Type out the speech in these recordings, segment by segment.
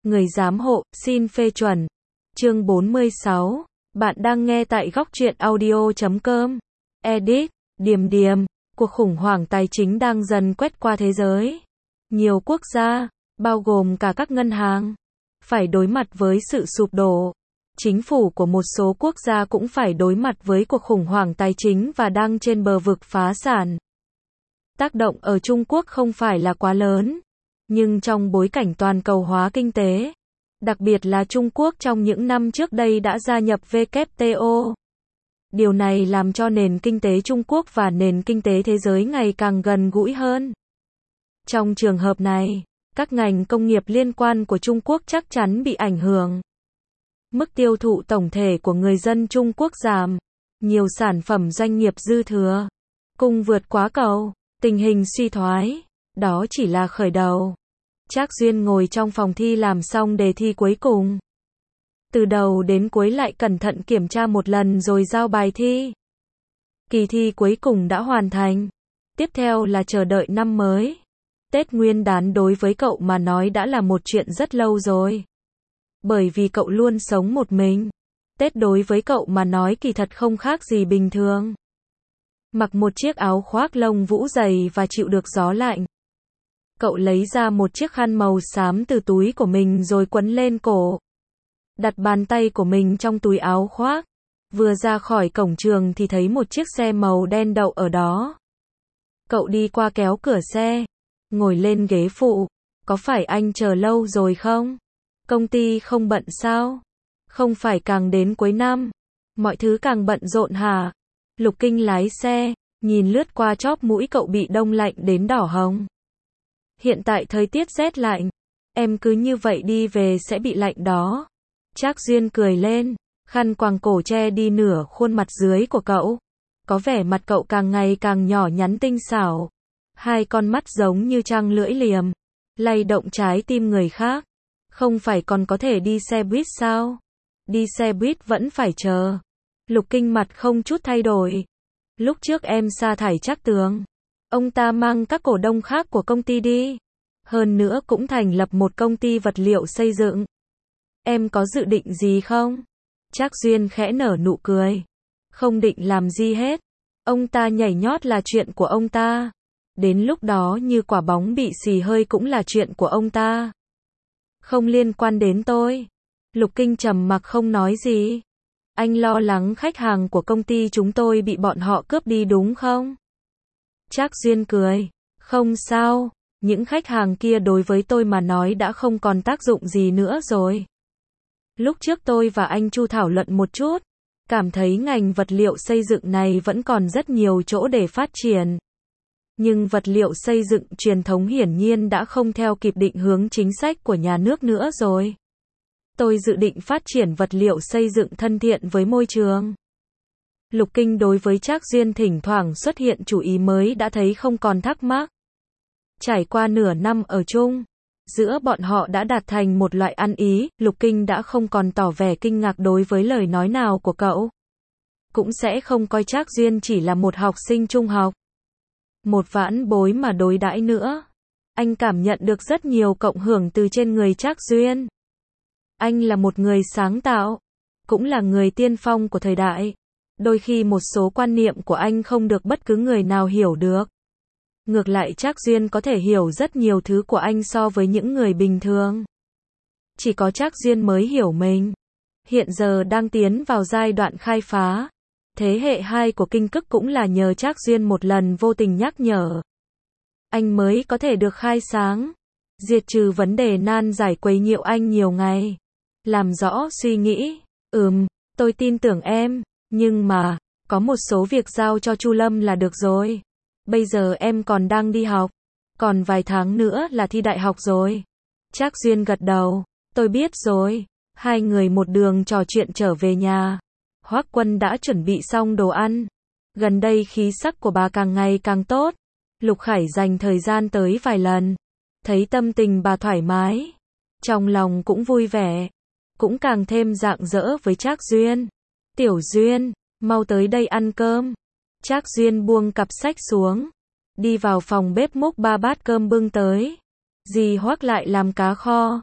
Người giám hộ, xin phê chuẩn. Chương 46. Bạn đang nghe tại góc truyện audio.com. Edit. Điềm điềm. Cuộc khủng hoảng tài chính đang dần quét qua thế giới. Nhiều quốc gia, bao gồm cả các ngân hàng, phải đối mặt với sự sụp đổ. Chính phủ của một số quốc gia cũng phải đối mặt với cuộc khủng hoảng tài chính và đang trên bờ vực phá sản. Tác động ở Trung Quốc không phải là quá lớn, nhưng trong bối cảnh toàn cầu hóa kinh tế, đặc biệt là Trung Quốc trong những năm trước đây đã gia nhập WTO. Điều này làm cho nền kinh tế Trung Quốc và nền kinh tế thế giới ngày càng gần gũi hơn. Trong trường hợp này, các ngành công nghiệp liên quan của Trung Quốc chắc chắn bị ảnh hưởng. Mức tiêu thụ tổng thể của người dân Trung Quốc giảm, nhiều sản phẩm doanh nghiệp dư thừa, cung vượt quá cầu, tình hình suy thoái, đó chỉ là khởi đầu. Trác Duyên ngồi trong phòng thi làm xong đề thi cuối cùng. Từ đầu đến cuối lại cẩn thận kiểm tra một lần rồi giao bài thi. Kỳ thi cuối cùng đã hoàn thành. Tiếp theo là chờ đợi năm mới. Tết Nguyên đán đối với cậu mà nói đã là một chuyện rất lâu rồi. Bởi vì cậu luôn sống một mình. Tết đối với cậu mà nói kỳ thật không khác gì bình thường. Mặc một chiếc áo khoác lông vũ dày và chịu được gió lạnh. Cậu lấy ra một chiếc khăn màu xám từ túi của mình rồi quấn lên cổ. Đặt bàn tay của mình trong túi áo khoác. Vừa ra khỏi cổng trường thì thấy một chiếc xe màu đen đậu ở đó. Cậu đi qua kéo cửa xe, ngồi lên ghế phụ. Có phải anh chờ lâu rồi không? Công ty không bận sao? Không phải càng đến cuối năm, mọi thứ càng bận rộn hả? Lục Kinh lái xe, nhìn lướt qua chóp mũi cậu bị đông lạnh đến đỏ hồng. Hiện tại thời tiết rét lạnh, em cứ như vậy đi về sẽ bị lạnh đó. Trác Duyên cười lên, khăn quàng cổ che đi nửa khuôn mặt dưới của cậu. Có vẻ mặt cậu càng ngày càng nhỏ nhắn tinh xảo. Hai con mắt giống như trăng lưỡi liềm, lay động trái tim người khác. Không phải còn có thể đi xe buýt sao? Đi xe buýt vẫn phải chờ. Lục Kinh mặt không chút thay đổi. Lúc trước em sa thải Trác Tường, ông ta mang các cổ đông khác của công ty đi. Hơn nữa cũng thành lập một công ty vật liệu xây dựng. Em có dự định gì không? Trác Duyên khẽ nở nụ cười. Không định làm gì hết. Ông ta nhảy nhót là chuyện của ông ta. Đến lúc đó như quả bóng bị xì hơi cũng là chuyện của ông ta. Không liên quan đến tôi. Lục Kinh trầm mặc không nói gì. Anh lo lắng khách hàng của công ty chúng tôi bị bọn họ cướp đi đúng không? Trác Duyên cười. Không sao, những khách hàng kia đối với tôi mà nói đã không còn tác dụng gì nữa rồi. Lúc trước tôi và anh Chu thảo luận một chút, cảm thấy ngành vật liệu xây dựng này vẫn còn rất nhiều chỗ để phát triển. Nhưng vật liệu xây dựng truyền thống hiển nhiên đã không theo kịp định hướng chính sách của nhà nước nữa rồi. Tôi dự định phát triển vật liệu xây dựng thân thiện với môi trường. Lục Kinh đối với Trác Duyên thỉnh thoảng xuất hiện chủ ý mới đã thấy không còn thắc mắc. Trải qua nửa năm ở chung, giữa bọn họ đã đạt thành một loại ăn ý, Lục Kinh đã không còn tỏ vẻ kinh ngạc đối với lời nói nào của cậu. Cũng sẽ không coi Trác Duyên chỉ là một học sinh trung học, một vãn bối mà đối đãi nữa. Anh cảm nhận được rất nhiều cộng hưởng từ trên người Trác Duyên. Anh là một người sáng tạo, cũng là người tiên phong của thời đại. Đôi khi một số quan niệm của anh không được bất cứ người nào hiểu được. Ngược lại Trác Duyên có thể hiểu rất nhiều thứ của anh so với những người bình thường. Chỉ có Trác Duyên mới hiểu mình. Hiện giờ đang tiến vào giai đoạn khai phá. Thế hệ 2 của Kinh Cức cũng là nhờ Trác Duyên một lần vô tình nhắc nhở. Anh mới có thể được khai sáng. Diệt trừ vấn đề nan giải quấy nhiễu anh nhiều ngày. Làm rõ suy nghĩ. Tôi tin tưởng em. Nhưng mà, có một số việc giao cho Chu Lâm là được rồi. Bây giờ em còn đang đi học. Còn vài tháng nữa là thi đại học rồi. Trác Duyên gật đầu. Tôi biết rồi. Hai người một đường trò chuyện trở về nhà. Hoắc Quân đã chuẩn bị xong đồ ăn. Gần đây khí sắc của bà càng ngày càng tốt. Lục Khải dành thời gian tới vài lần. Thấy tâm tình bà thoải mái. Trong lòng cũng vui vẻ. Cũng càng thêm rạng rỡ với Trác Duyên. Tiểu Duyên, mau tới đây ăn cơm. Trác Duyên buông cặp sách xuống. Đi vào phòng bếp múc 3 bát cơm bưng tới. Dì Hoắc lại làm cá kho.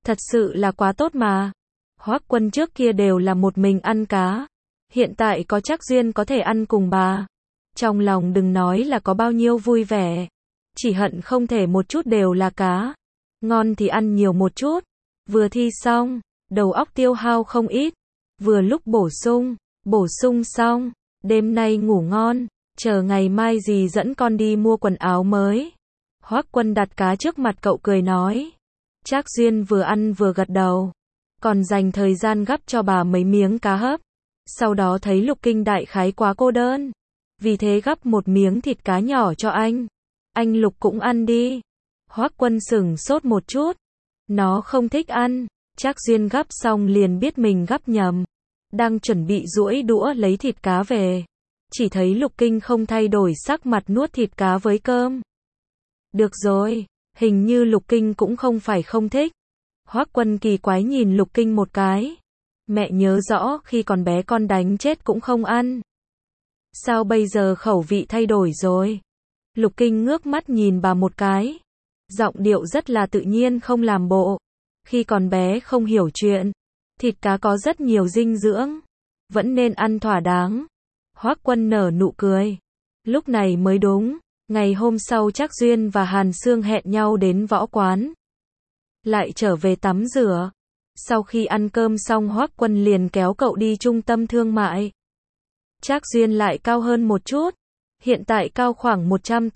Thật sự là quá tốt mà. Hoắc Quân trước kia đều là một mình ăn cá. Hiện tại có Trác Duyên có thể ăn cùng bà. Trong lòng đừng nói là có bao nhiêu vui vẻ. Chỉ hận không thể một chút đều là cá. Ngon thì ăn nhiều một chút. Vừa thi xong, đầu óc tiêu hao không ít. Vừa lúc bổ sung xong. Đêm nay ngủ ngon, chờ ngày mai dì dẫn con đi mua quần áo mới. Hoắc Quân đặt cá trước mặt cậu cười nói. Trác Duyên vừa ăn vừa gật đầu. Còn dành thời gian gắp cho bà mấy miếng cá hấp. Sau đó thấy Lục Kinh đại khái quá cô đơn. Vì thế gắp một miếng thịt cá nhỏ cho anh. Anh Lục cũng ăn đi. Hoắc Quân sửng sốt một chút. Nó không thích ăn. Trác Duyên gắp xong liền biết mình gắp nhầm. Đang chuẩn bị duỗi đũa lấy thịt cá về. Chỉ thấy Lục Kinh không thay đổi sắc mặt nuốt thịt cá với cơm. Được rồi, hình như Lục Kinh cũng không phải không thích. Hoắc Quân kỳ quái nhìn Lục Kinh một cái. Mẹ nhớ rõ khi còn bé con đánh chết cũng không ăn. Sao bây giờ khẩu vị thay đổi rồi? Lục Kinh ngước mắt nhìn bà một cái. Giọng điệu rất là tự nhiên không làm bộ. Khi còn bé không hiểu chuyện. Thịt cá có rất nhiều dinh dưỡng. Vẫn nên ăn thỏa đáng. Hoắc Quân nở nụ cười. Lúc này mới đúng. Ngày hôm sau Trác Duyên và Hàn Sương hẹn nhau đến võ quán. Lại trở về tắm rửa. Sau khi ăn cơm xong Hoắc Quân liền kéo cậu đi trung tâm thương mại. Trác Duyên lại cao hơn một chút. Hiện tại cao khoảng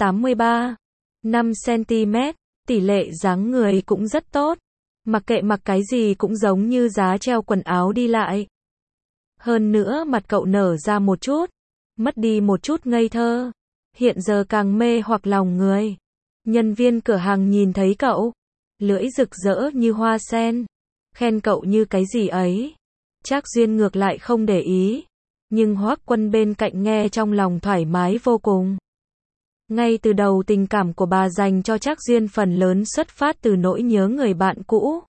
183,5 cm. Tỷ lệ dáng người cũng rất tốt. Mặc kệ mặc cái gì cũng giống như giá treo quần áo đi lại. Hơn nữa mặt cậu nở ra một chút. Mất đi một chút ngây thơ. Hiện giờ càng mê hoặc lòng người. Nhân viên cửa hàng nhìn thấy cậu. Lưỡi rực rỡ như hoa sen. Khen cậu như cái gì ấy. Trác Duyên ngược lại không để ý. Nhưng Hoắc Quân bên cạnh nghe trong lòng thoải mái vô cùng. Ngay từ đầu tình cảm của bà dành cho Trác Duyên phần lớn xuất phát từ nỗi nhớ người bạn cũ.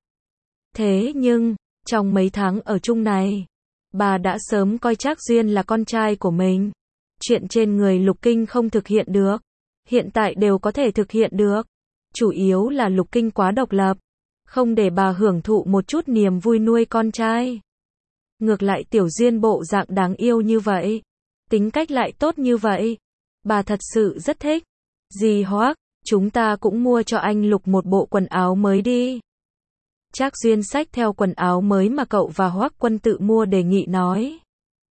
Thế nhưng, trong mấy tháng ở chung này, bà đã sớm coi Trác Duyên là con trai của mình. Chuyện trên người Lục Kinh không thực hiện được. Hiện tại đều có thể thực hiện được. Chủ yếu là Lục Kinh quá độc lập. Không để bà hưởng thụ một chút niềm vui nuôi con trai. Ngược lại Tiểu Duyên bộ dạng đáng yêu như vậy. Tính cách lại tốt như vậy. Bà thật sự rất thích. Dì Hoắc, chúng ta cũng mua cho anh Lục một bộ quần áo mới đi. Trác Duyên xách theo quần áo mới mà cậu và Hoắc Quân tự mua đề nghị nói.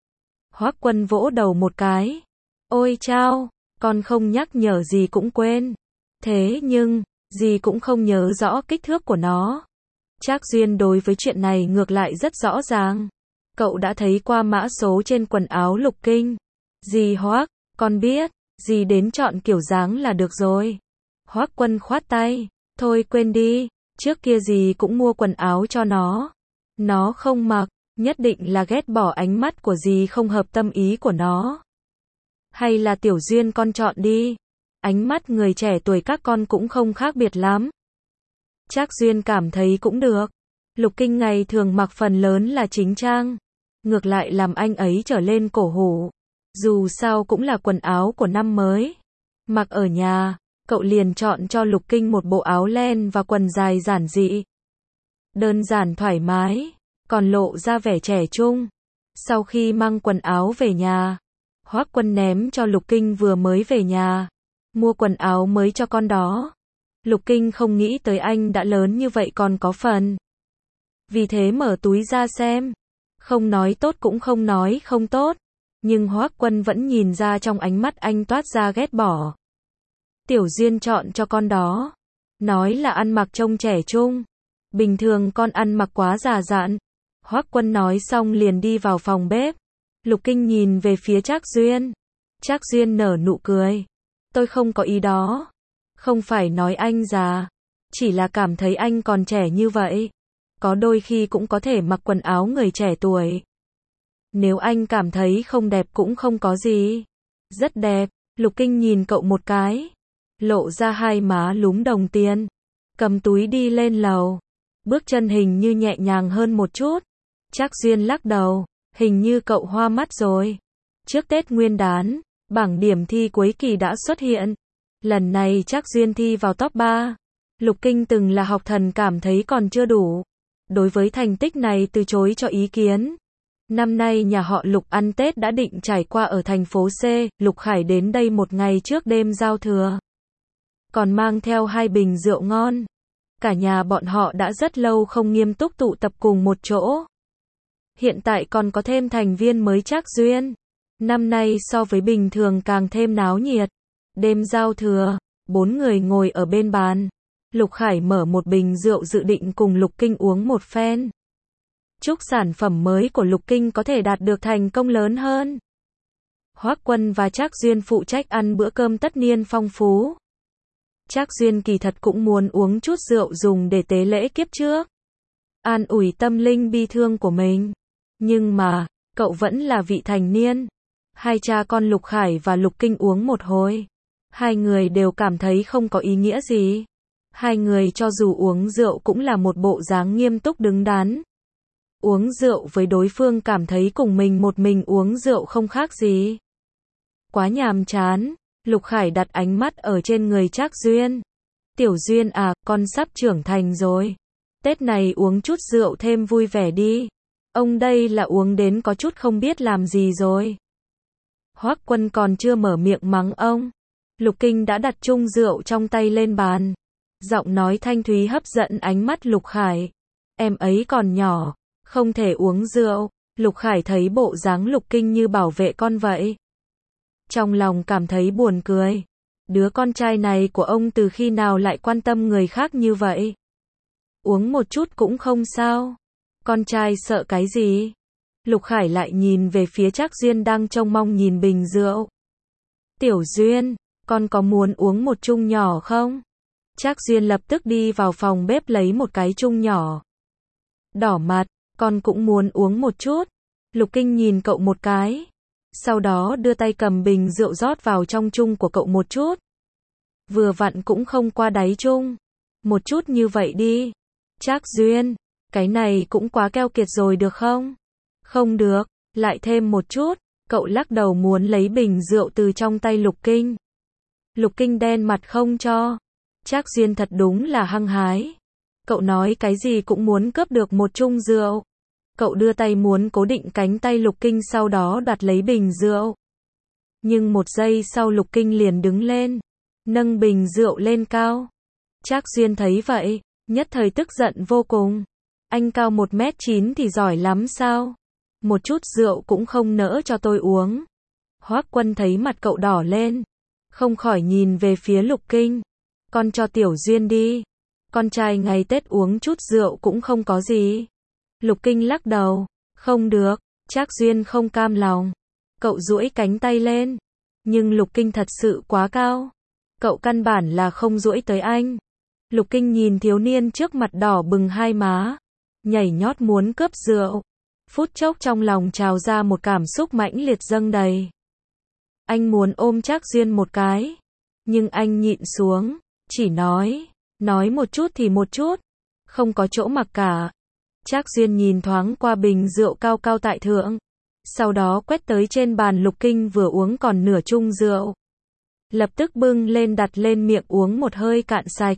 Hoắc Quân vỗ đầu một cái. Ôi chao, con không nhắc nhở gì cũng quên. Thế nhưng, dì cũng không nhớ rõ kích thước của nó. Trác Duyên đối với chuyện này ngược lại rất rõ ràng. Cậu đã thấy qua mã số trên quần áo Lục Kinh. Dì Hoắc, con biết, dì đến chọn kiểu dáng là được rồi. Hoắc Quân khoát tay. Thôi quên đi, trước kia dì cũng mua quần áo cho nó. Nó không mặc, nhất định là ghét bỏ ánh mắt của dì không hợp tâm ý của nó. Hay là Tiểu Duyên con chọn đi. Ánh mắt người trẻ tuổi các con cũng không khác biệt lắm. Trác Duyên cảm thấy cũng được. Lục Kinh ngày thường mặc phần lớn là chính trang. Ngược lại làm anh ấy trở lên cổ hủ. Dù sao cũng là quần áo của năm mới. Mặc ở nhà, cậu liền chọn cho Lục Kinh một bộ áo len và quần dài giản dị. Đơn giản thoải mái, còn lộ ra vẻ trẻ trung. Sau khi mang quần áo về nhà, Hoắc Quân ném cho Lục Kinh vừa mới về nhà. Mua quần áo mới cho con đó. Lục Kinh không nghĩ tới anh đã lớn như vậy còn có phần. Vì thế mở túi ra xem. Không nói tốt cũng không nói không tốt. Nhưng Hoắc Quân vẫn nhìn ra trong ánh mắt anh toát ra ghét bỏ. Tiểu Duyên chọn cho con đó. Nói là ăn mặc trông trẻ trung. Bình thường con ăn mặc quá già dặn. Hoắc Quân nói xong liền đi vào phòng bếp. Lục Kinh nhìn về phía Trác Duyên. Trác Duyên nở nụ cười. Tôi không có ý đó. Không phải nói anh già. Chỉ là cảm thấy anh còn trẻ như vậy. Có đôi khi cũng có thể mặc quần áo người trẻ tuổi. Nếu anh cảm thấy không đẹp cũng không có gì. Rất đẹp. Lục Kinh nhìn cậu một cái. Lộ ra hai má lúm đồng tiền. Cầm túi đi lên lầu. Bước chân hình như nhẹ nhàng hơn một chút. Trác Duyên lắc đầu. Hình như cậu hoa mắt rồi. Trước Tết Nguyên đán, bảng điểm thi cuối kỳ đã xuất hiện. Lần này Trác Duyên thi vào top 3. Lục Kinh từng là học thần cảm thấy còn chưa đủ. đối với thành tích này từ chối cho ý kiến. Năm nay nhà họ Lục ăn Tết đã định trải qua ở thành phố C, Lục Khải đến đây một ngày trước đêm giao thừa. Còn mang theo 2 bình rượu ngon. Cả nhà bọn họ đã rất lâu không nghiêm túc tụ tập cùng một chỗ. Hiện tại còn có thêm thành viên mới Trác Duyên. Năm nay so với bình thường càng thêm náo nhiệt. Đêm giao thừa, 4 người ngồi ở bên bàn. Lục Khải mở một bình rượu dự định cùng Lục Kinh uống một phen. Chúc sản phẩm mới của Lục Kinh có thể đạt được thành công lớn hơn. Hoắc Quân và Trác Duyên phụ trách ăn bữa cơm tất niên phong phú. Trác Duyên kỳ thật cũng muốn uống chút rượu dùng để tế lễ kiếp trước. An ủi tâm linh bi thương của mình. Nhưng mà, cậu vẫn là vị thành niên. Hai cha con Lục Khải và Lục Kinh uống một hồi. Hai người đều cảm thấy không có ý nghĩa gì. Hai người cho dù uống rượu cũng là một bộ dáng nghiêm túc đứng đắn. Uống rượu với đối phương cảm thấy cùng mình một mình uống rượu không khác gì. Quá nhàm chán, Lục Khải đặt ánh mắt ở trên người Trác Duyên. Tiểu Duyên à, con sắp trưởng thành rồi. Tết này uống chút rượu thêm vui vẻ đi. Ông đây là uống đến có chút không biết làm gì rồi. Hoắc Quân còn chưa mở miệng mắng ông. Lục Kinh đã đặt chung rượu trong tay lên bàn. Giọng nói thanh thúy hấp dẫn ánh mắt Lục Khải. Em ấy còn nhỏ, không thể uống rượu. Lục Khải thấy bộ dáng Lục Kinh như bảo vệ con vậy. Trong lòng cảm thấy buồn cười. Đứa con trai này của ông từ khi nào lại quan tâm người khác như vậy? Uống một chút cũng không sao. Con trai sợ cái gì? Lục Khải lại nhìn về phía Trác Duyên đang trông mong nhìn bình rượu. Tiểu Duyên, con có muốn uống một chung nhỏ không? Trác Duyên lập tức đi vào phòng bếp lấy một cái chung nhỏ. Đỏ mặt, con cũng muốn uống một chút. Lục Kinh nhìn cậu một cái. Sau đó đưa tay cầm bình rượu rót vào trong chung của cậu một chút. Vừa vặn cũng không qua đáy chung. Một chút như vậy đi. Trác Duyên, cái này cũng quá keo kiệt rồi được không? Không được, lại thêm một chút. Cậu lắc đầu muốn lấy bình rượu từ trong tay Lục Kinh. Lục Kinh đen mặt không cho. Trác Duyên thật đúng là hăng hái. Cậu nói cái gì cũng muốn cướp được một chung rượu. Cậu đưa tay muốn cố định cánh tay Lục Kinh sau đó đoạt lấy bình rượu. Nhưng một giây sau Lục Kinh liền đứng lên. Nâng bình rượu lên cao. Trác Duyên thấy vậy, nhất thời tức giận vô cùng. Anh cao 1m9 thì giỏi lắm sao? Một chút rượu cũng không nỡ cho tôi uống. Hoắc Quân thấy mặt cậu đỏ lên. Không khỏi nhìn về phía Lục Kinh. Con cho Tiểu Duyên đi. Con trai ngày Tết uống chút rượu cũng không có gì. Lục Kinh lắc đầu. Không được. Trác Duyên không cam lòng. Cậu duỗi cánh tay lên. Nhưng Lục Kinh thật sự quá cao. Cậu căn bản là không duỗi tới anh. Lục Kinh nhìn thiếu niên trước mặt đỏ bừng hai má. Nhảy nhót muốn cướp rượu. Phút chốc trong lòng trào ra một cảm xúc mãnh liệt dâng đầy. Anh muốn ôm Trác Duyên một cái. Nhưng anh nhịn xuống. Chỉ nói một chút thì một chút. Không có chỗ mặc cả. Trác Duyên nhìn thoáng qua bình rượu cao cao tại thượng. Sau đó quét tới trên bàn Lục Kinh vừa uống còn nửa chung rượu. Lập tức bưng lên đặt lên miệng uống một hơi cạn sạch.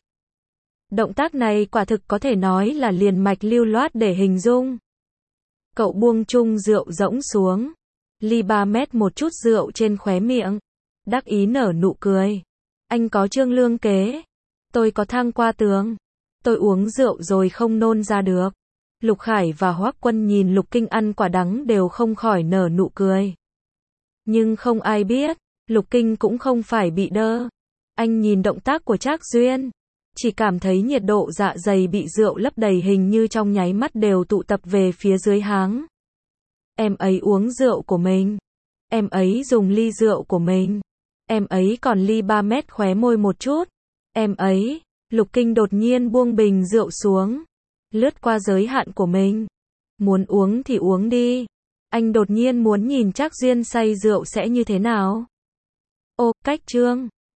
Động tác này quả thực có thể nói là liền mạch lưu loát để hình dung. Cậu buông chung rượu rỗng xuống. Ly 3 mét một chút rượu trên khóe miệng. Đắc ý nở nụ cười. Anh có trương lương kế. Tôi có thang qua tường. Tôi uống rượu rồi không nôn ra được. Lục Khải và Hoắc Quân nhìn Lục Kinh ăn quả đắng đều không khỏi nở nụ cười. Nhưng không ai biết, Lục Kinh cũng không phải bị đơ. Anh nhìn động tác của Trác Duyên. Chỉ cảm thấy nhiệt độ dạ dày bị rượu lấp đầy hình như trong nháy mắt đều tụ tập về phía dưới háng. Em ấy uống rượu của mình. Em ấy dùng ly rượu của mình. Em ấy còn ly 3 mét khóe môi một chút. Em ấy, Lục Kinh đột nhiên buông bình rượu xuống. Lướt qua giới hạn của mình. Muốn uống thì uống đi. Anh đột nhiên muốn nhìn Trác Duyên say rượu sẽ như thế nào. Ô, cách chương.